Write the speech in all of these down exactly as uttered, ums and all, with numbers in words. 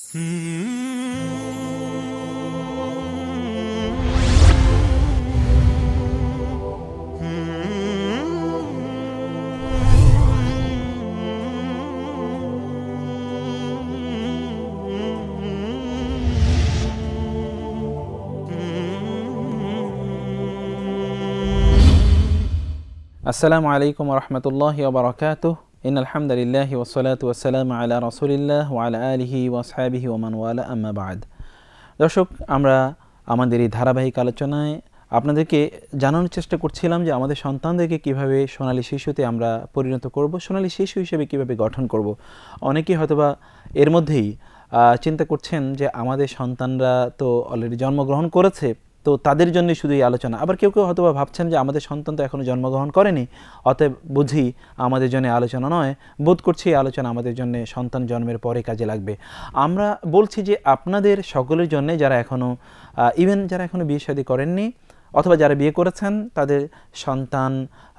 আসসালামু আলাইকুম ওয়া রাহমাতুল্লাহি ওয়া বারাকাতুহু ইন্নাল হামদুলিল্লাহি ওয়াস সালাতু ওয়াস সালামু আলা রাসূলিল্লাহ ওয়া আলা আলিহি ওয়া আসহাবিহি ওয়া মান ওয়ালা আম্মা বা'দ। দর্শক, আমরা আমাদের এই ধারাবাহিক আলোচনায় আপনাদেরকে জানানোর চেষ্টা করছিলাম যে আমাদের সন্তানদেরকে কিভাবে সোনালী শিশুতে আমরা পরিণত করব, সোনালী শিশু হিসেবে কিভাবে গঠন করব। অনেকেই হয়তোবা এর মধ্যেই চিন্তা করছেন যে আমাদের সন্তানরা তো অলরেডি জন্মগ্রহণ করেছে, তো তাদের জন্য শুধু এই আলোচনা। আবার কেউ কেউ হয়তো ভাবছেন যে আমাদের সন্তান তো এখনও জন্মগ্রহণ করেনি, অতএব বুঝি আমাদের জন্য আলোচনা নয়, বোধ করছি এই আলোচনা আমাদের জন্য সন্তান জন্মের পরে কাজে লাগবে। আমরা বলছি যে আপনাদের সকলের জন্য, যারা এখনও ইভেন যারা এখনও বিয়ে শাদী করেননি অথবা যারা বিয়ে করেছেন, তাদের সন্তান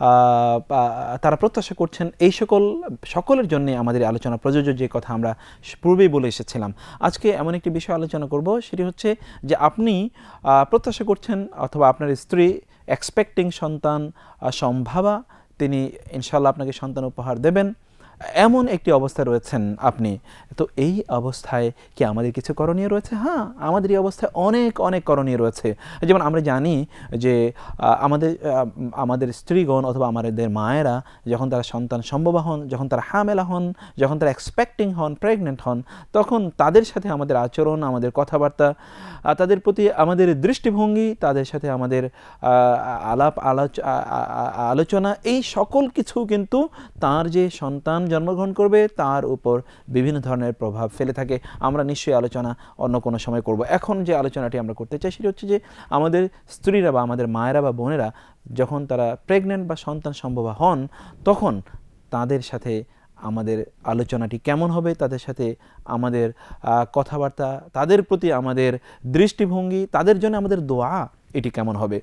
তারা প্রত্যাশা করছেন, এই সকল সকলের জন্য আমাদের আলোচনা প্রযোজ্য, যে কথা আমরা পূর্বেই বলে এসেছিলাম। আজকে এমন একটি বিষয় আলোচনা করব, সেটি হচ্ছে যে আপনি প্রত্যাশা করছেন অথবা আপনার স্ত্রী এক্সপেক্টিং সন্তান সম্ভাবা, তিনি ইনশাআল্লাহ আপনাকে সন্তান উপহার দেবেন, এমন একটি অবস্থায় রয়েছেন আপনি। তো এই অবস্থায় কি আমাদের কিছু করণীয় রয়েছে? হ্যাঁ, আমাদের এই অবস্থায় অনেক অনেক করণীয় রয়েছে। যেমন আমরা জানি যে আমাদের আমাদের স্ত্রীগণ অথবা আমাদের মায়েরা যখন তারা সন্তান সম্ভবা হন, যখন তারা হামেলা হন, যখন তারা এক্সপেক্টিং হন, প্রেগনেন্ট হন, তখন তাদের সাথে আমাদের আচরণ, আমাদের কথাবার্তা, তাদের প্রতি আমাদের দৃষ্টিভঙ্গি, তাদের সাথে আমাদের আলাপ আলোচনা, এই সকল কিছু কিন্তু তার যে সন্তান জন্মগ্রহণ করবে তার উপর বিভিন্ন ধরনের প্রভাব ফেলে থাকে। আমরা নিশ্চয়ই আলোচনা অন্য কোনো সময় করব। এখন যে আলোচনাটি আমরা করতে চাই সেটি হচ্ছে যে আমাদের স্ত্রীরা বা আমাদের মায়েরা বা বোনেরা যখন তারা প্রেগনেন্ট বা সন্তান সম্ভবা হন, তখন তাদের সাথে আমাদের আলোচনাটি কেমন হবে, তাদের সাথে আমাদের কথাবার্তা, তাদের প্রতি আমাদের দৃষ্টিভঙ্গি, তাদের জন্য আমাদের দোয়া, এটি কেমন হবে।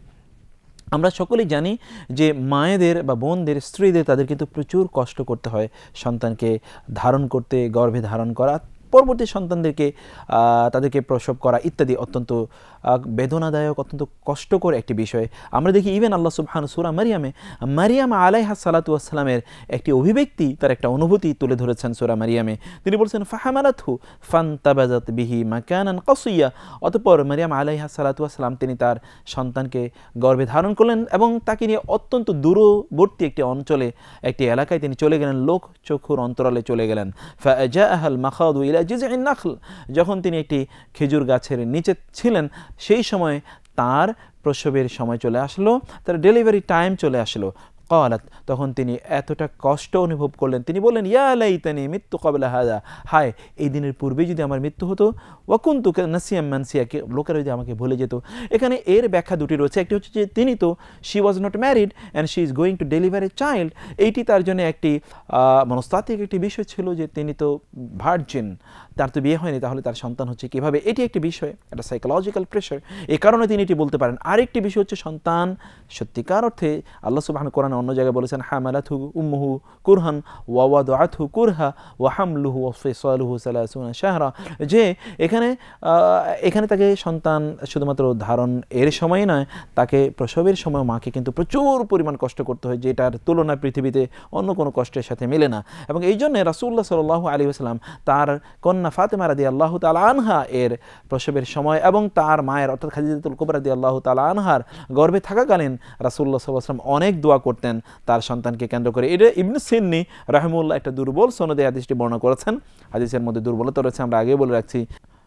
আমরা সকলেই জানি যে মায়েদের বা বোনদের, স্ত্রীদের তাদের কিন্তু প্রচুর কষ্ট করতে হয় সন্তানকে ধারণ করতে, গর্ভে ধারণ করা, পরবর্তী সন্তানদেরকে তাদেরকে প্রসব করা ইত্যাদি অত্যন্ত বেদনাদায়ক, অত্যন্ত কষ্টকর একটি বিষয়। আমরা দেখি ইভেন আল্লাহ সুবহানাহু সূরা মারিয়ামে মারিয়াম আলাইহিস সালাতু ওয়াস সালামের একটি অভিব্যক্তি, তার একটা অনুভূতি তুলে ধরেছেন সূরা মারিয়ামে। তিনি বলছেন ফাহামালাতহু ফান্তাবাযাত বিহি মাকানান কাসিয়া। অতঃপর মারিয়াম আলাইহিস সালাতু ওয়াস সালাম তিনি তার সন্তানকে গর্ভে ধারণ করলেন এবং তাকে নিয়ে অত্যন্ত দূরবর্তী একটি অঞ্চলে, একটি এলাকায় তিনি চলে গেলেন, লোক চক্ষুর অন্তরালে চলে গেলেন। ফাজাআহাল মাখাদু ইলা জিজইন নাখল। যখন তিনি একটি খেজুর গাছের নিচে ছিলেন, সেই সময় তার প্রসবের সময় চলে আসলো, তার ডেলিভারি টাইম চলে আসলো। ক্বালাত, তখন তিনি এতটা কষ্ট অনুভব করলেন, তিনি বললেন ইয়া লাইতানি মিততু ক্বাবলা হাযা, হায় এই দিনের পূর্বে যদি আমার মৃত্যু হতো, ওয়া কুনতু নাসিয়াম মানসিয়া, লোকেরা যদি আমাকে ভুলে যেত। এখানে এর ব্যাখ্যা দুটি রয়েছে। একটি হচ্ছে যে তিনি তো she was not married and she is going to deliver a child. এইটি তার জন্য একটি মনস্তাত্ত্বিক একটি বিষয় ছিল যে তিনি তো ভার্জিন, তার তো বিয়ে হয়নি, তাহলে তার সন্তান হচ্ছে কীভাবে, এটি একটি বিষয়, একটা সাইকোলজিক্যাল প্রেশার, এই কারণে তিনি এটি বলতে পারেন। আরেকটি বিষয় হচ্ছে সন্তান সত্যিকার অর্থে আল্লাহ সুবহানাহু কোরআনে অন্য জায়গায় বলেছেন হামালাতহু উম্মুহু কুরহান ওয়া ওয়াদাআতহু কুরহা ওয়া হামলুহু ওয়া ফিসালুহু সালাসুনা শাহরা, যে এখানে এখানে তাকে সন্তান শুধুমাত্র ধারণ এর সময় নয়, তাকে প্রসবের সময় মাকে কিন্তু প্রচুর পরিমাণ কষ্ট করতে হয়, যেটার তুলনা পৃথিবীতে অন্য কোনো কষ্টের সাথে মেলে না। এবং এই জন্যে রাসূলুল্লাহ সাল্লাল্লাহু আলাইহি ওয়াসাল্লাম তার কন্যা ফাতেমা রাদিয়াল্লাহু তাআলা আনহা এর প্রসবের সময় এবং তার মায়ের অর্থাৎ খাদিজাতুল কুবরা রাদিয়াল্লাহু তাআলা আনহার গর্ভে থাকাকালীন রাসূলুল্লাহ সাল্লাল্লাহু আলাইহি ওয়াসাল্লাম অনেক দোয়া করতেন তার সন্তানকে কেন্দ্র করে। এটা ইবনে সিন্নি রাহিমাহুল্লাহ একটা দুর্বল সনদে হাদিসটি বর্ণনা করেছেন। হাদিসের মধ্যে দুর্বলতা রয়েছে, আমরা আগেই বলে রাখছি।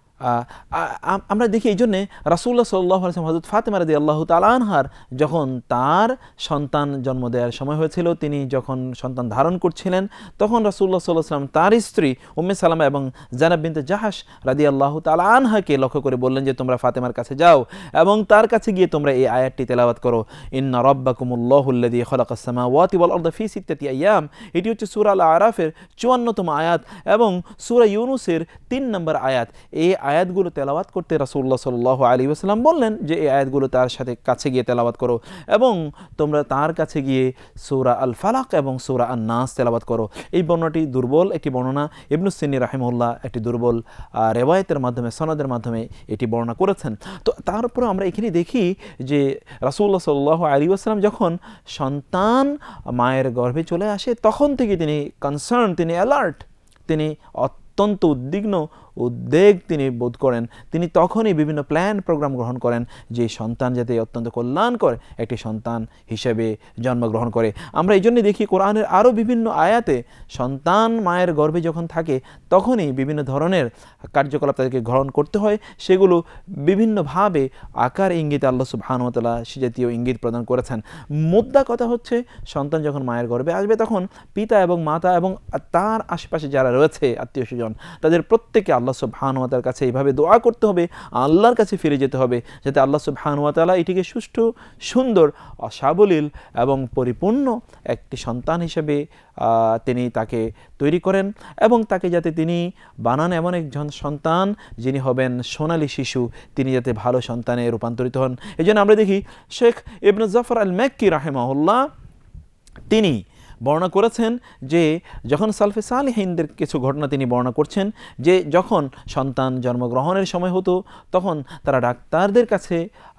আমরা দেখি এই জন্যে রাসূলুল্লাহ সাল্লাল্লাহু আলাইহি ওয়াসাল্লাম হযরত ফাতেমা রাদিয়াল্লাহু তাআলা আনহার যখন তার সন্তান জন্ম দেওয়ার সময় হয়েছিল, তিনি যখন সন্তান ধারণ করছিলেন, তখন রাসূলুল্লাহ সাল্লাল্লাহু আলাইহি ওয়াসাল্লাম তার স্ত্রী উম্মে সালামা এবং যায়েনাব বিনতে জাহাশ রাদিয়াল্লাহু তাআলা আনহাকে লক্ষ্য করে বললেন যে তোমরা ফাতেমার কাছে যাও এবং তার কাছে গিয়ে তোমরা এই আয়াতটি তেলাওয়াত করো, ইন্না রাব্বাকুমুল্লাহুল্লাযী খালাকাস সামাওয়াতি ওয়াল আরদা ফি সিত্তাতি আইয়াম। এটি হচ্ছে সূরা আল আরাফের চুয়ান্নতম আয়াত এবং সূরা ইউনূসের তিন নম্বর আয়াত। এই আয়াতগুলো তেলাওয়াত করতে রাসূলুল্লাহ সাল্লাল্লাহু আলাইহি ওয়াসাল্লাম বললেন যে এই আয়াতগুলো তার সাথে কাছে গিয়ে তেলাওয়াত করো এবং তোমরা তার কাছে গিয়ে সূরা আল ফালাক এবং সূরা আন নাস তেলাওয়াত করো। এই বর্ণনাটি দুর্বল একটি বর্ণনা, ইবনু সিন্নি রাহিমাহুল্লাহ একটি দুর্বল রেওয়ায়েতের মাধ্যমে সনদের মাধ্যমে এটি বর্ণনা করেছেন। তো তারপরে আমরা এখানে দেখি যে রাসূলুল্লাহ সাল্লাল্লাহু আলাইহি ওয়াসাল্লাম যখন সন্তান মায়ের গর্ভে চলে আসে তখন থেকে তিনি কনসার্ন, তিনি অ্যালার্ট, তিনি অত্যন্ত উদ্বিগ্ন, উদ্বেগ তিনি বোধ করেন। তিনি তখনই বিভিন্ন প্ল্যান প্রোগ্রাম গ্রহণ করেন যে সন্তান যাতে অত্যন্ত কল্যাণকর একটি সন্তান হিসেবে জন্মগ্রহণ করে। আমরা এই জন্যই দেখি কোরআনের আরও বিভিন্ন আয়াতে সন্তান মায়ের গর্ভে যখন থাকে তখনই বিভিন্ন ধরনের কার্যকলাপ তাদেরকে গ্রহণ করতে হয়, সেগুলো বিভিন্নভাবে আকার ইঙ্গিতে আল্লাহ সুবহানাহু ওয়া তাআলা সে জাতীয় ইঙ্গিত প্রদান করেছেন। মুদ্রা কথা হচ্ছে সন্তান যখন মায়ের গর্ভে আসবে তখন পিতা এবং মাতা এবং তার আশেপাশে যারা রয়েছে আত্মীয় স্বজন তাদের প্রত্যেকে আল্লাহ সুবহানাহু ওয়া তাআলার কাছে এইভাবে দোয়া করতে হবে, আল্লাহর কাছে ফিরে যেতে হবে যাতে আল্লাহ সুবহানাহু ওয়া তাআলা এটিকে সুষ্ঠু, সুন্দর, সাবলীল এবং পরিপূর্ণ একটি সন্তান হিসেবে তিনি তাকে তৈরি করেন এবং তাকে যাতে তিনি বানান এমন একজন সন্তান যিনি হবেন সোনালী শিশু, তিনি যাতে ভালো সন্তানে রূপান্তরিত হন। এই জন্য আমরা দেখি শেখ ইবনে জাফর আল মাক্কি রাহিমাহুল্লাহ তিনি বর্ণনা করেছেন যে যখন সালফে সালেহিনদের কিছু ঘটনা তিনি বর্ণনা করছেন যে যখন সন্তান জন্মগ্রহণের সময় হতো তখন তারা ডাক্তারদের কাছে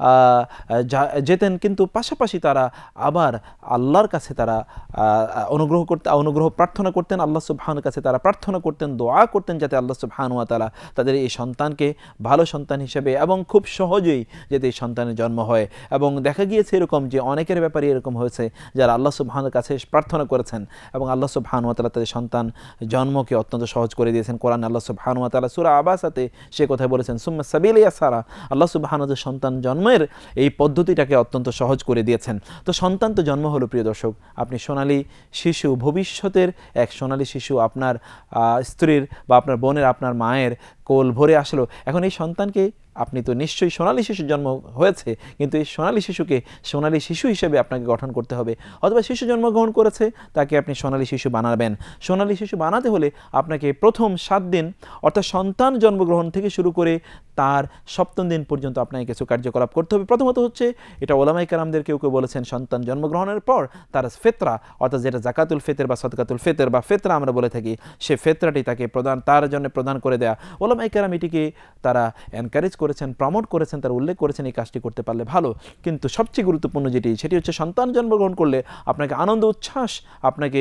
যেতেন, কিন্তু পাশাপাশি তারা আবার আল্লাহর কাছে তারা অনুগ্রহ করতে অনুগ্রহ প্রার্থনা করতেন, আল্লাহ সুবহানাহুর কাছে তারা প্রার্থনা করতেন, দোয়া করতেন যাতে আল্লাহ সুবহানাহু ওয়া তাআলা তাদের এই সন্তানকে ভালো সন্তান হিসেবে এবং খুব সহজেই যাতে এই সন্তানের জন্ম হয়। এবং দেখা গিয়েছে এরকম যে অনেকের ব্যাপারে এরকম হয়েছে যারা আল্লাহ সুবহানাহুর কাছে প্রার্থনা করেছেন এবং আল্লাহ সুবহানাহু ওয়া তাআলা তাদের সন্তান জন্মকে অত্যন্ত সহজ করে দিয়েছেন। কোরআনে আল্লাহ সুবহানাহু ওয়া তাআলা সূরা আবাসাতে সে কথা বলেছেন, সুম্মা সাবিলা ইয়াসারা, আল্লাহ সুবহানাহু ওয়া তাআলা সন্তান জন্মের এই পদ্ধতিটাকে অত্যন্ত সহজ করে দিয়েছেন। তো সন্তান তো জন্ম হলো প্রিয় দর্শক, আপনি সোনালী শিশু, ভবিষ্যতের এক সোনালী শিশু আপনার স্ত্রীর বা আপনার বোনের, আপনার মায়ের কোল ভরে আসলো। এখন এই সন্তানকে আপনি তো নিশ্চয়ই সোনালী শিশুর জন্ম হয়েছে, কিন্তু এই সোনালী শিশুকে সোনালী শিশু হিসেবে আপনাকে গঠন করতে হবে। অথবা শিশু জন্মগ্রহণ করেছে তাকে আপনি সোনালী শিশু বানাবেন। সোনালী শিশু বানাতে হলে আপনাকে প্রথম সাত দিন অর্থাৎ সন্তান জন্মগ্রহণ থেকে শুরু করে তার সপ্তম দিন পর্যন্ত আপনাকে কিছু কার্যকলাপ করতে হবে। প্রথমত হচ্ছে, এটা ওলামায়ে কেরামদের কেউ কেউ বলেছেন, সন্তান জন্মগ্রহণের পর তার ফিতরা অর্থাৎ যেটা যাকাতুল ফিতর বা সদকাতুল ফিতর বা ফিতরা আমরা বলে থাকি, সে ফিতরাটি তাকে প্রদান তার জন্য প্রদান করে দেয়া। ওলামায়ে কেরাম এটিকে তারা এনকারেজ করেছেন, প্রমোট করেছেন, তারা উল্লেখ করেছেন এই কাজটি করতে পারলে ভালো। কিন্তু সবচেয়ে গুরুত্বপূর্ণ যেটি সেটি হচ্ছে সন্তান জন্মগ্রহণ করলে আপনাকে আনন্দ উচ্ছ্বাস আপনাকে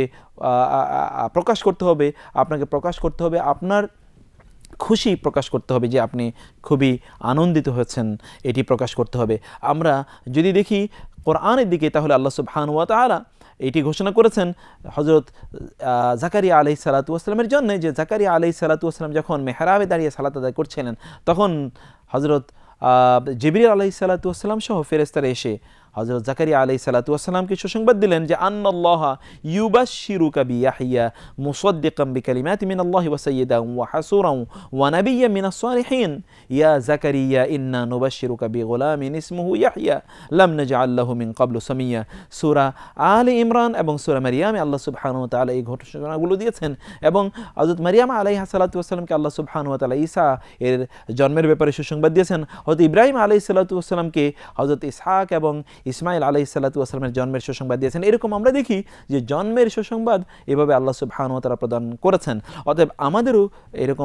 প্রকাশ করতে হবে, আপনাকে প্রকাশ করতে হবে আপনার খুশি প্রকাশ করতে হবে যে আপনি খুবই আনন্দিত হয়েছেন, এটি প্রকাশ করতে হবে। আমরা যদি দেখি কোরআনের দিকে তাহলে আল্লাহ সুবহানাহু ওয়া তাআলা এটি ঘোষণা করেছেন হযরত জাকারিয়া আলাইহিস সালাতু ওয়াস সালামের জন্য, যে জাকারিয়া আলাইহিস সালাতু ওয়াস সালাম যখন মেহরাবে দাঁড়িয়ে সালাত আদায় করছিলেন তখন হযরত জিবরিল আলাইহিস সালাতু ওয়াস সালাম সহ ফেরেশতারা এসে হযরত জাকারিয়া আলাইহিস সালাতু ওয়াস সালামকে সুসংবাদ দিলেন যে আন্নাল্লাহা ইউবাশশিরুকা বিয়াহইয়া মুসাদ্দিকাম বিকালিমাতি মিনাল্লাহি ওয়া সাইয়্যিদান ওয়া হাসুরান ওয়া নাবিয়্যান মিনাস সালিহিন ইয়া জাকারিয়া ইন্না নুবাশশিরুকা বিগুলামিন ইসমুহু ইয়াহইয়া লাম নাজআল লাহু মিন ক্বাবলু সামিয়্যা। সূরা আলে ইমরান এবং সূরা মারইয়ামে আল্লাহ সুবহানাহু ওয়া তাআলা এই ঘটনাগুলো দিয়েছেন এবং হযরত মারইয়াম আলাইহা সালাতু ওয়াস সালামকে আল্লাহ সুবহানাহু ওয়া তাআলা ঈসা এর জন্মের ব্যাপারে সুসংবাদ দিয়েছেন। হযরত ইব্রাহিম আলাইহিস সালাতু ওয়াস সালামকে হযরত ইসহাক এবং ইসমাইল আলাইহিস সালাতু ওয়াস সালামের জন্মের সুসংবাদ দিয়েছেন। এরকম আমরা দেখি যে জন্মের সুসংবাদ এভাবে আল্লাহ সুবহানাহু ওয়া তাআলা প্রদান করেছেন। অতএব আমাদেরও এরকম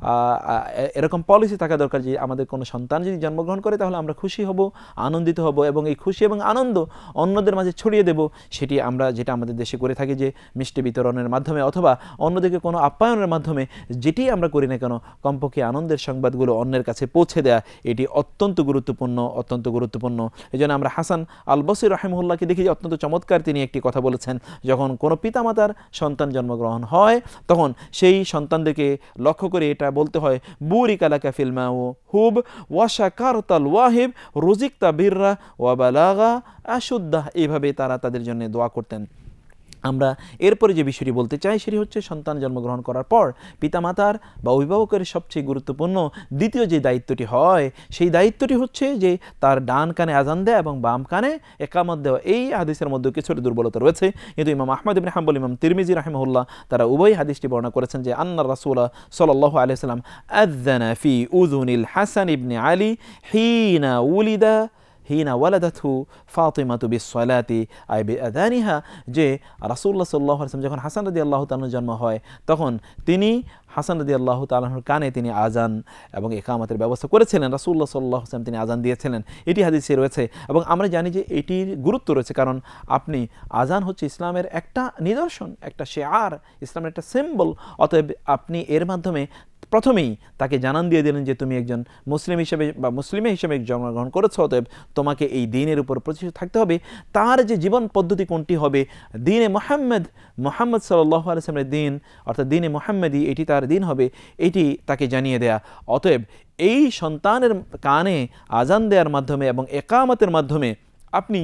এরকম পলিসি থাকা দরকার যে আমাদের কোনো সন্তান যদি জন্মগ্রহণ করে তাহলে আমরা খুশি হব, আনন্দিত হব এবং এই খুশি এবং আনন্দ অন্যদের মাঝে ছড়িয়ে দেব। সেটি আমরা যেটা আমাদের দেশে করে থাকি যে মিষ্টি বিতরণের মাধ্যমে অথবা অন্যদিকে কোনো আপ্যায়নের মাধ্যমে, যেটি আমরা করি না কেন কমপক্ষে আনন্দের সংবাদগুলো অন্যের কাছে পৌঁছে দেয়া এটি অত্যন্ত গুরুত্বপূর্ণ অত্যন্ত গুরুত্বপূর্ণ। এই জন্য আমরা হাসান আল বসরি রাহিমাহুল্লাহকে দেখি যে অত্যন্ত চমৎকার তিনি একটি কথা বলেছেন, যখন কোনো পিতামাতার সন্তান জন্মগ্রহণ হয় তখন সেই সন্তানদেরকে লক্ষ্য করে এটা বলতে হয়, বুরিকা লাকা ফিল মাওহুব ওয়া শাকারতাল ওয়াহিব রুজিকতা বিররা ওয়া বালাগা আশুদ্দাহ। এইভাবে তারা তাদের জন্য দোয়া করতেন। আমরা এরপরে যে বিষয়টি বলতে চাই সেটি হচ্ছে সন্তান জন্মগ্রহণ করার পর পিতামাতার বা অভিভাবকের সবচেয়ে গুরুত্বপূর্ণ দ্বিতীয় যে দায়িত্বটি হয় সেই দায়িত্বটি হচ্ছে যে তার ডান কানে আজান দেয়া এবং বাম কানে একামত দেওয়া। এই হাদিসের মধ্যে কিছুটা দুর্বলতা রয়েছে, কিন্তু ইমাম আহমদ ইবনে হাম্বল, ইমাম তিরমিজি রাহিমাহুল্লাহ তারা উভয় হাদিসটি বর্ণনা করেছেন যে আন্না রাসূলা সাল্লাল্লাহু আলাইহি ওয়াসাল্লাম আযানা ফি উযুনিল হাসান ইবনে আলী হিনা উলিদা হিনা ওয়ালাদাতহু ফাতিমাতু বিসসালাতি আই বিআযানিহা, যে রাসূলুল্লাহ সাল্লাল্লাহু আলাইহি ওয়াসাল্লাম যখন হাসান রাদিয়াল্লাহু তাআলার জন্ম হয় তখন তিনি হাসান রাদিয়াল্লাহু তাআলার কানে তিনি আজান এবং ইকামতের ব্যবস্থা করেছিলেন। রাসূলুল্লাহ সাল্লাল্লাহু আলাইহি ওয়াসাল্লাম তিনি আজান দিয়েছিলেন, এটি হাদিসে রয়েছে এবং আমরা জানি যে এটির গুরুত্ব রয়েছে, কারণ আপনি আজান হচ্ছে ইসলামের একটা নিদর্শন, একটা শিআর, ইসলামের একটা সিম্বল। অতএব আপনি এর মাধ্যমে প্রথমেই তাকে জানান দিয়ে দিলেন যে তুমি একজন মুসলিম হিসেবে বা মুসলিমে হিসেবে জন্মগ্রহণ করেছো, অতএব তোমাকে এই দ্বীনের উপর প্রতিষ্ঠিত থাকতে হবে। তার যে জীবন পদ্ধতি কোনটি হবে, দ্বীনে মুহাম্মদ মুহাম্মদ সাল্লাল্লাহু আলাইহি ওয়াসাল্লামের দ্বীন অর্থাৎ দ্বীনে মুহাম্মদী, এটি তার দ্বীন হবে, এটি তাকে জানিয়ে দেয়া। অতএব এই সন্তানের কানে আজান দেওয়ার মাধ্যমে এবং একামতের মাধ্যমে আপনি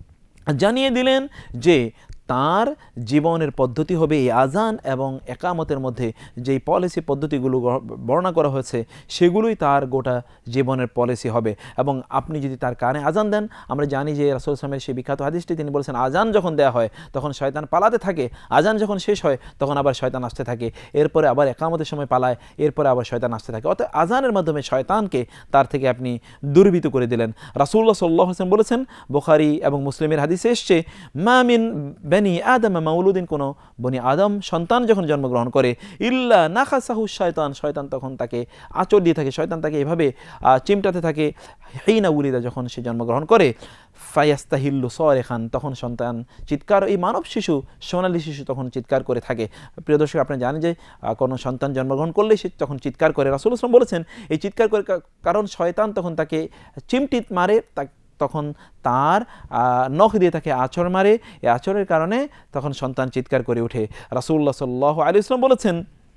জানিয়ে দিলেন যে তার জীবনের পদ্ধতি হবে এই আজান এবং একামতের মধ্যে যেই পলিসি পদ্ধতিগুলো বর্ণনা করা হয়েছে সেগুলোই তার গোটা জীবনের পলিসি হবে। এবং আপনি যদি তার কানে আজান দেন, আমরা জানি যে রাসূল সাল্লাল্লাহু আলাইহি ওয়াসাল্লামের সেই বিখ্যাত হাদিসটি তিনি বলেছেন আজান যখন দেয়া হয় তখন শয়তান পালাতে থাকে, আজান যখন শেষ হয় তখন আবার শয়তান আসতে থাকে, এরপরে আবার একামতের সময় পালায়, এরপরে আবার শয়তান আসতে থাকে। অর্থাৎ আজানের মাধ্যমে শয়তানকে তার থেকে আপনি দূরীভূত করে দিলেন। রাসূলুল্লাহ সাল্লাল্লাহু আলাইহি ওয়াসাল্লাম বলেছেন, বুখারী এবং মুসলিমের হাদিসে এসেছে, মা মিন বনি আদম মাউলুদিন, কোনো বনি আদম সন্তান যখন জন্মগ্রহণ করে, ইল্লা নাখাসাহু শয়তান, শয়তান তখন তাকে আঁচড় দিয়ে থাকে, শয়তান তাকে এভাবে চিমটাতে থাকে, হিনা উলিদা যখন সে জন্মগ্রহণ করে, ফায়াস্তাহিল্লু সরেখান, তখন সন্তান চিৎকার, এই মানব শিশু সোনালী শিশু তখন চিৎকার করে থাকে। প্রিয় দর্শক, আপনারা জানেন যে কোনো সন্তান জন্মগ্রহণ করলে সে তখন চিৎকার করে। রাসূলুল্লাহ সাল্লাল্লাহু আলাইহি ওয়াসাল্লাম বলেছেন এই চিৎকার করে কারণ শয়তান তখন তাকে চিমটিত মারে, তখন তার নখ দিয়ে তাকে আঁচড় মারে, এই আঁচড়ের কারণে তখন সন্তান চিৎকার করে ওঠে। রাসূলুল্লাহ সাল্লাল্লাহু আলাইহি ওয়াসাল্লাম বলেছেন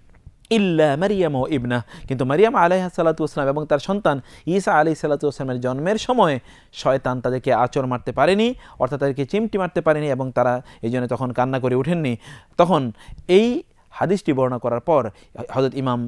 ইল্লা মারিয়াম ও ইবনা, কিন্তু মারিয়াম আলাইহিস সালাতু ওয়াসসালাম এবং তার সন্তান ঈসা আলাইহিস সালাতু ওয়াসসালামের জন্মের সময় শয়তান তাদেরকে আঁচড় মারতে পারেনি, অর্থাৎ তাদেরকে চিমটি মারতে পারেনি এবং তারা এই জন্য তখন কান্না করে ওঠেননি। তখন এই হাদিসটি বর্ণনা করার পর হযরত ইমাম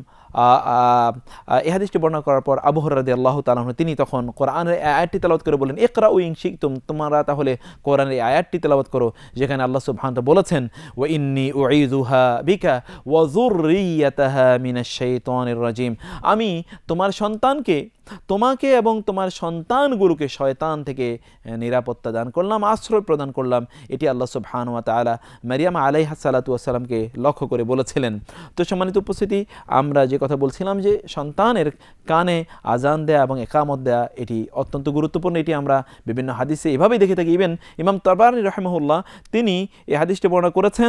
এই হাদিসটি বর্ণনা করার পর আবু হুরায়রা রাদিয়াল্লাহু তাআলা আনহু তিনি তখন কোরআনের আয়াতটি তেলাওয়াত করে বলেন, ইকরাউ ইন শি'তুম, তোমরা তাহলে কোরআনের আয়াতটি তেলাওয়াত করো যেখানে আল্লাহ সুবহানাহু ওয়া তাআলা বলেছেন, ওয়া ইন্নী উঈযুহা বিকা ওয়া যুররিয়াতাহা মিনাশ শাইতানির রাজিম, আমি তোমার সন্তানকে, তোমাকে এবং তোমার সন্তানগুলোকে শয়তান থেকে নিরাপত্তা দান করলাম, আশ্রয় প্রদান করলাম। এটি আল্লাহ সুবহানাহু ওয়া তাআলা মারিয়াম আলাইহিস সালাতু ওয়াস সালামকে লক্ষ্য করে বলেছিলেন। তো সম্মানিত উপস্থিতি, আমরা যে কথা বলছিলাম যে সন্তানের কানে আজান দেয়া এবং একামত দেয়া এটি অত্যন্ত গুরুত্বপূর্ণ, এটি আমরা বিভিন্ন হাদিসে এভাবেই দেখে থাকি। ইভেন ইমাম তাবারী রাহিমাহুল্লাহ তিনি এই হাদিসটি বর্ণনা করেছেন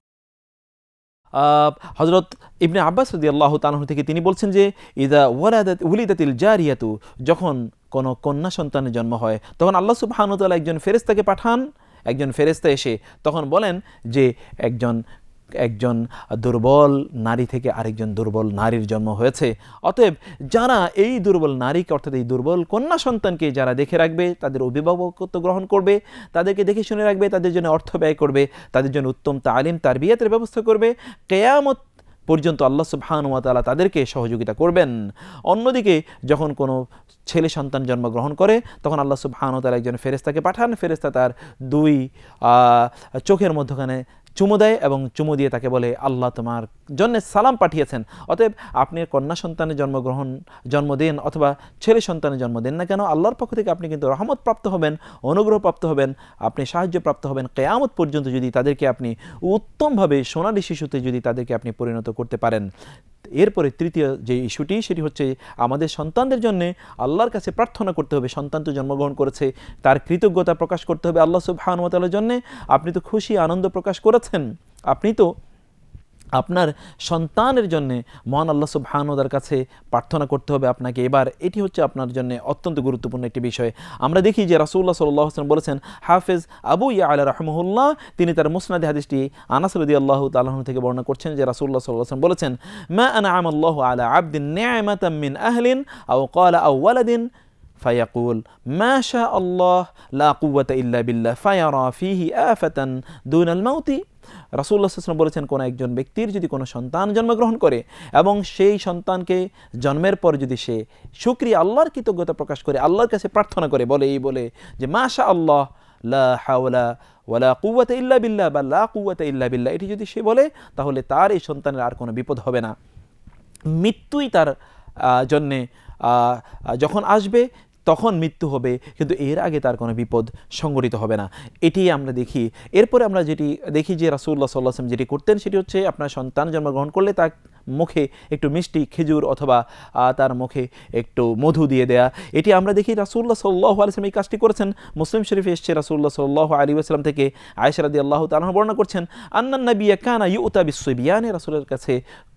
হযরত ইবনে আব্বাস রাদিয়াল্লাহু তাআলা থেকে, তিনি বলছেন যে ইযা ওয়ালাদাত উলিদাতিল জারিয়াতু, যখন কোনো কন্যা সন্তানের জন্ম হয় তখন আল্লাহ সুবহানাহু ওয়া তাআলা একজন ফেরেশতাকে পাঠান, একজন ফেরেশতা এসে তখন বলেন যে একজন একজন দুর্বল নারী থেকে আরেকজন দুর্বল নারীর জন্ম হয়েছে। অতএব যারা এই দুর্বল নারীকে অর্থাৎ এই দুর্বল কন্যা সন্তানকে যারা দেখে রাখবে, তাদের অভিভাবকত্ব গ্রহণ করবে, তাদেরকে দেখে শুনে রাখবে, তাদের জন্য অর্থ ব্যয় করবে, তাদের জন্য উত্তম তালিম তারবিয়াতের ব্যবস্থা করবে, কিয়ামত পর্যন্ত আল্লাহ সুবহানাহু ওয়া তাআলা তাদেরকে সহযোগিতা করবেন। অন্যদিকে যখন কোনো ছেলে সন্তান জন্মগ্রহণ করে তখন আল্লাহ সুবহানাহু ওয়া তাআলা একজন ফেরেশতাকে পাঠান, ফেরেশতা তার দুই চোখের মধ্যখানে চুমু দেয় এবং চুমু দিয়ে তাকে বলে আল্লাহ তোমার জন্য সালাম পাঠিয়েছেন। অতএব আপনি কন্যা সন্তানের জন্মগ্রহণ জন্মদিন অথবা ছেলে সন্তানের জন্ম দেন না কেন, আল্লাহর পক্ষ থেকে আপনি কিন্তু রহমত প্রাপ্ত হবেন, অনুগ্রহ প্রাপ্ত হবেন, আপনি সাহায্য প্রাপ্ত হবেন। কিয়ামত পর্যন্ত যদি তাদেরকে আপনি উত্তমভাবে সোনালী শিশুতে যদি তাদেরকে আপনি পরিণত করতে পারেন। এরপরে তৃতীয় যে ইস্যুটি সেটি হচ্ছে আমাদের সন্তানদের জন্য আল্লাহর কাছে প্রার্থনা করতে হবে। সন্তান তো জন্মগ্রহণ করেছে, তার কৃতজ্ঞতা প্রকাশ করতে হবে আল্লাহ সুবহানাহু ওয়া তাআলার জন্য। আপনি তো খুশি আনন্দ প্রকাশ করেছেন, আপনি তো আপনার সন্তানের জন্য মহান আল্লাহ সুবহানাহু ওয়া তাআলার কাছে প্রার্থনা করতে হবে আপনাকে। এবার এটি হচ্ছে আপনার জন্য অত্যন্ত গুরুত্বপূর্ণ একটি বিষয়। আমরা দেখি যে রাসূলুল্লাহ সাল্লাল্লাহু আলাইহি ওয়াসাল্লাম বলেছেন, হাফেজ আবু ইয়ালা রাহিমাহুল্লাহ তিনি তার মুসনাদে হাদিসটি আনাস রাদিয়াল্লাহু তাআলা আনহু থেকে বর্ণনা করছেন যে রাসূলুল্লাহ সাল্লাল্লাহু আলাইহি ওয়াসাল্লাম বলেছেন, মা আনআমা আল্লাহু আলা আবদিন নি'মাতাম মিন আহলিন আও ক্বালা আও ওয়ালাদিন ফায়াকুল মা শা আল্লাহ লা কুওয়াতা ইল্লা বিল্লাহ ফায়ারা ফীহি আফাতান দুনাল মাউতি রাসূলুল্লাহ সাল্লাল্লাহু আলাইহি ওয়াসাল্লাম বলেছেন, কোনো একজন ব্যক্তির যদি কোনো সন্তান জন্মগ্রহণ করে এবং সেই সন্তানকে জন্মের পর যদি সে শুকরিয়া আল্লাহর কৃতজ্ঞতা প্রকাশ করে, আল্লাহর কাছে প্রার্থনা করে, বলে এই বলে যে মাশা আল্লাহ লা হাওলা ওয়ালা কুওয়াতা ইল্লা বিল্লাহ বা লা কুওয়াতা ইল্লা বিল্লাহ, এটি যদি সে বলে তাহলে তার এই সন্তানের আর কোনো বিপদ হবে না। মৃত্যুই তার জন্যে যখন আসবে তখন মৃত্যু হবে, কিন্তু এর আগে তার কোনো বিপদ সংঘটিত হবে না। এটি আমরা দেখি। এরপরে আমরা যেটি দেখি যে রাসূলুল্লাহ সাল্লাল্লাহু আলাইহি ওয়াসাল্লাম যেটি করতেন সেটি হচ্ছে আপনার সন্তান জন্মগ্রহণ করলে তার মুখে একটু মিষ্টি খেজুর অথবা তার মুখে একটু মধু দিয়ে দেয়া। এটি আমরা দেখি রাসূলুল্লাহ সাল্লাল্লাহু আলাইহি ওয়াসাল্লাম এই কাজটি করেছেন। মুসলিম শরীফে এসেছে রাসূলুল্লাহ সাল্লাল্লাহু আলাইহি ওয়াসাল্লাম থেকে আয়েশা রাদিয়াল্লাহু তাআলা বর্ণনা করছেন, আন্নান নাবিয়্যা কানা ইউতা বিস-সিবিয়ানি, রাসূলের কাছে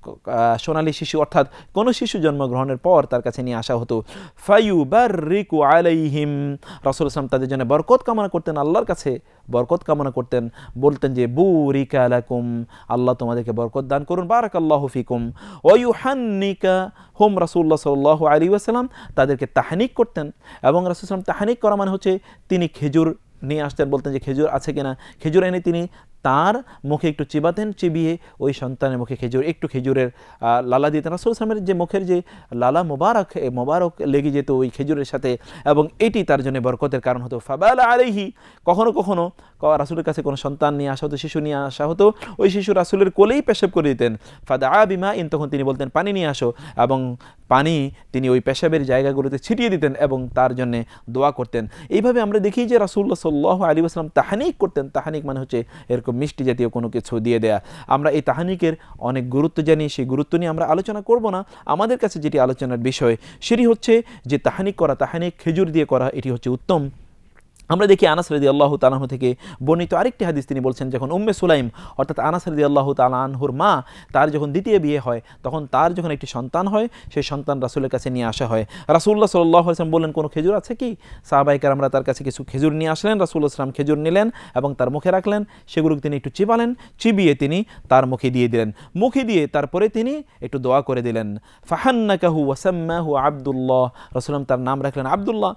সোনালী শিশু অর্থাৎ কোনো শিশু জন্মগ্রহণের পর তার কাছে নিয়ে আসা হতো। ফায়ুবাররিকু আলাইহিম, রাসূল সাল্লাল্লাহু তাদের জন্য বরকত কামনা করতেন, আল্লাহর কাছে বরকত কামনা করতেন, বলতেন যে বুরিকা লাকুম, আল্লাহ তোমাদেরকে বরকত দান করুন, বারাকাল্লাহু ফিকুম। ওয়া ইউহান্নিকা হুম, রাসূলুল্লাহ সাল্লাল্লাহু আলাইহি ওয়াসাল্লাম তাদেরকে তাহনিক করতেন। এবং রাসূল সাল্লাল্লাহু আলাইহি তাহনিক করা মানে হচ্ছে তিনি খেজুর নিয়ে আসতেন, বলতেন যে খেজুর আছে কিনা, খেজুর এনে তিনি তার মুখে একটু চিবাতেন, চিবিয়ে ওই সন্তানের মুখে খেজুর একটু খেজুরের লালা দিতেন। রাসূল সাল্লাল্লাহু আলাইহি ওয়াসাল্লামের যে মুখের যে লালা মোবারক মোবারক লেগে যেত ওই খেজুরের সাথে, এবং এটি তার জন্য বরকতের কারণ হতো। ফাবালা আলাইহি, কখনো কখনো রাসূলের কাছে কোনো সন্তান নিয়ে আসা হতো, শিশু নিয়ে আসা হতো, ওই শিশু রাসূলের কোলেই পেশাব করে দিতেন। ফাদা বিমা ইন, তখন তিনি বলতেন পানি নিয়ে আসো, এবং পানি তিনি ওই পেশাবের জায়গাগুলোতে ছিটিয়ে দিতেন এবং তার জন্য দোয়া করতেন। এইভাবে আমরা দেখি যে রাসূলুল্লাহ সাল্লাল্লাহু আলাইহি ওয়াসাল্লাম তাহনিক করতেন। তাহনিক মানে হচ্ছে এরকম মিষ্টি জাতীয় কোনো কিছু দিয়ে দেয়া। আমরা এই তাহনিকের অনেক গুরুত্ব জানি, সেই গুরুত্ব নিয়ে আমরা আলোচনা করব না। আমাদের কাছে যেটি আলোচনার বিষয় সেটি হচ্ছে যে তাহনিক করা, তাহনিক খেজুর দিয়ে করা, এটি হচ্ছে উত্তম। আমরা দেখি আনাস রাদিয়াল্লাহু তাআলা আনহু থেকে বর্ণিত আরেকটি হাদিস, তিনি বলছেন যখন উম্মে সুলাইম অর্থাৎ আনাস রাদিয়াল্লাহু তাআলা আনহুর মা, তার যখন দ্বিতীয় বিয়ে হয় তখন তার যখন একটি সন্তান হয়, সেই সন্তান রাসূলের কাছে নিয়ে আসা হয়। রাসূলুল্লাহ সাল্লাল্লাহু আলাইহি ওয়াসাল্লাম বললেন কোনো খেজুর আছে কি? সাহাবায়ে কেরামরা তার কাছে কিছু খেজুর নিয়ে আসলেন, রাসূলুল্লাহ সাল্লাল্লাহু আলাইহি ওয়াসাল্লাম খেজুর নিলেন এবং তার মুখে রাখলেন, সেগুলোকে তিনি একটু চিবালেন, চিবিয়ে তিনি তার মুখে দিয়ে দিলেন, মুখে দিয়ে তারপরে তিনি একটু দোয়া করে দিলেন। ফাহান্নাকাহু ওয়া সাম্মাহু আব্দুল্লাহ, রাসূলুল্লাহ তার নাম রাখলেন আব্দুল্লাহ।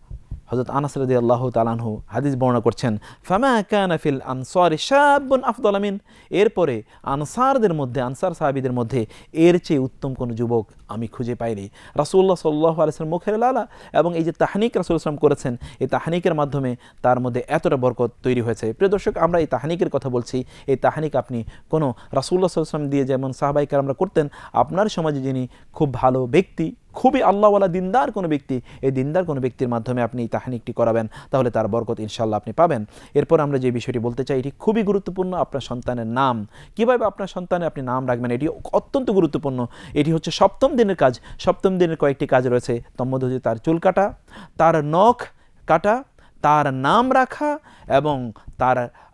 হযরত আনাস রাদিয়াল্লাহু তাআলা আনহু হাদিস বর্ণনা করছেন, ফামা কানা ফিল আনসারি শাবুন আফদাল মিন, এরপরে আনসারদের মধ্যে, আনসার সাহাবীদের মধ্যে এর চেয়ে উত্তম কোনো যুবক আমি খুঁজে পাইনি। রাসূলুল্লাহ সাল্লাল্লাহু আলাইহি ওয়াসাল্লাম মুখের লালা এবং এই যে তাহনিক রাসূল সাল্লাল্লাহু আলাইহি ওয়াসাল্লাম করেছেন, এই তাহনিকের মাধ্যমে তার মধ্যে এতটা বরকত তৈরি হয়েছে। প্রিয় দর্শক, আমরা এই তাহনিকের কথা বলছি। এই তাহনিক আপনি কোনো রাসূলুল্লাহ সাল্লাল্লাহু আলাইহি ওয়াসাল্লাম দিয়ে যেমন সাহাবায়ে কেরামরা করতেন, আপনার সমাজে যিনি খুব ভালো ব্যক্তি, খুবই আল্লাহওয়ালা দিনদার কোনো ব্যক্তি, এই দিনদার কোনো ব্যক্তির মাধ্যমে আপনি এই তাহনিকটি করাবেন, তাহলে তার বরকত ইনশাআল্লাহ আপনি পাবেন। এরপর আমরা যে বিষয়টি বলতে চাই, এটি খুবই গুরুত্বপূর্ণ। আপনার সন্তানের নাম কীভাবে আপনার সন্তানের আপনি নাম রাখবেন, এটি অত্যন্ত গুরুত্বপূর্ণ। এটি হচ্ছে সপ্তম দিনের কাজ। সপ্তম দিনের কয়েকটি কাজ রয়েছে, তার মধ্যে হচ্ছে তার চুল কাটা, তার নখ কাটা, তার নাম রাখা এবং তার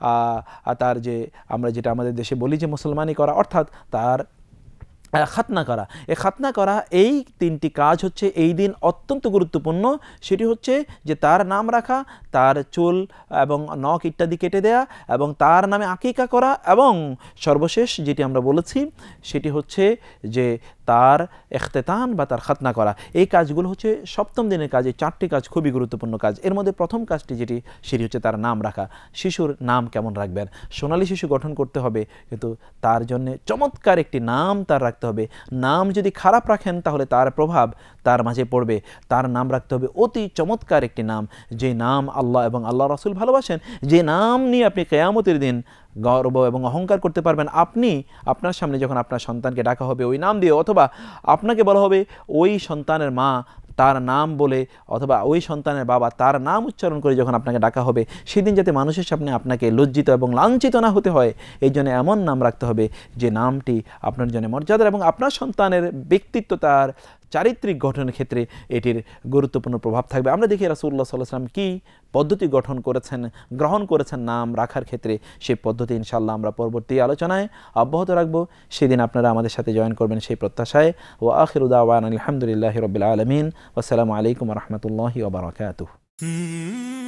তার যে আমরা যেটা আমাদের দেশে বলি যে মুসলমানি করা, অর্থাৎ তার খাতনা করা। এই খাতনা করা, এই তিনটি কাজ হচ্ছে এই দিন অত্যন্ত গুরুত্বপূর্ণ। সেটি হচ্ছে যে তার নাম রাখা, তার চুল এবং নখ ইত্যাদি কেটে দেয়া এবং তার নামে আকিকা করা, এবং সর্বশেষ যেটি আমরা বলেছি সেটি হচ্ছে যে তার ইখতিতান বা তার খাতনা করা। এই কাজগুলো হচ্ছে সপ্তম দিনের কাজ। এই চারটি কাজ খুবই গুরুত্বপূর্ণ কাজ। এর মধ্যে প্রথম কাজটি যেটি, সেটি হচ্ছে তার নাম রাখা। শিশুর নাম কেমন রাখবেন? সোনালী শিশু গঠন করতে হবে, কিন্তু তার জন্য চমৎকার একটি নাম তার রাখতে হবে। নাম যদি খারাপ রাখেন তাহলে তার প্রভাব তার মাঝে পড়বে। তার নাম রাখতে হবে অতি চমৎকার একটি নাম, যে নাম আল্লাহ এবং আল্লাহ রাসূল ভালোবাসেন, যে নাম নিয়ে আপনি কিয়ামতের দিন গর্ব এবং অহংকার করতে পারবেন। আপনি আপনার সামনে যখন আপনার সন্তানকে ডাকা হবে ওই নাম দিয়ে, অথবা আপনাকে বলা হবে ওই সন্তানের মা তার নাম বলে, অথবা ওই সন্তানের বাবা তার নাম উচ্চারণ করে যখন আপনাকে ডাকা হবে, সেদিন যাতে মানুষের সামনে আপনাকে লজ্জিত এবং লাঞ্ছিত না হতে হয়, এই জন্য এমন নাম রাখতে হবে যে নামটি আপনার জন্য মর্যাদার এবং আপনার সন্তানের ব্যক্তিত্ব, তার চারিত্রিক গঠনের ক্ষেত্রে এটির গুরুত্বপূর্ণ প্রভাব থাকবে। আমরা দেখি রাসূলুল্লাহ সাল্লাল্লাহু আলাইহি ওয়াসাল্লাম কী পদ্ধতি গঠন করেছেন, গ্রহণ করেছেন নাম রাখার ক্ষেত্রে। সেই পদ্ধতি ইনশাআল্লাহ আমরা পরবর্তী আলোচনায় অব্যাহত রাখবো। সেদিন আপনারা আমাদের সাথে জয়েন করবেন সেই প্রত্যাশায়। ওয়া আখিরু দাওয়ানা আলহামদুলিল্লাহি রাব্বিল আলামিন। ওয়াসসালামু আলাইকুম ওয়া রাহমাতুল্লাহি ওয়া বারাকাতুহু।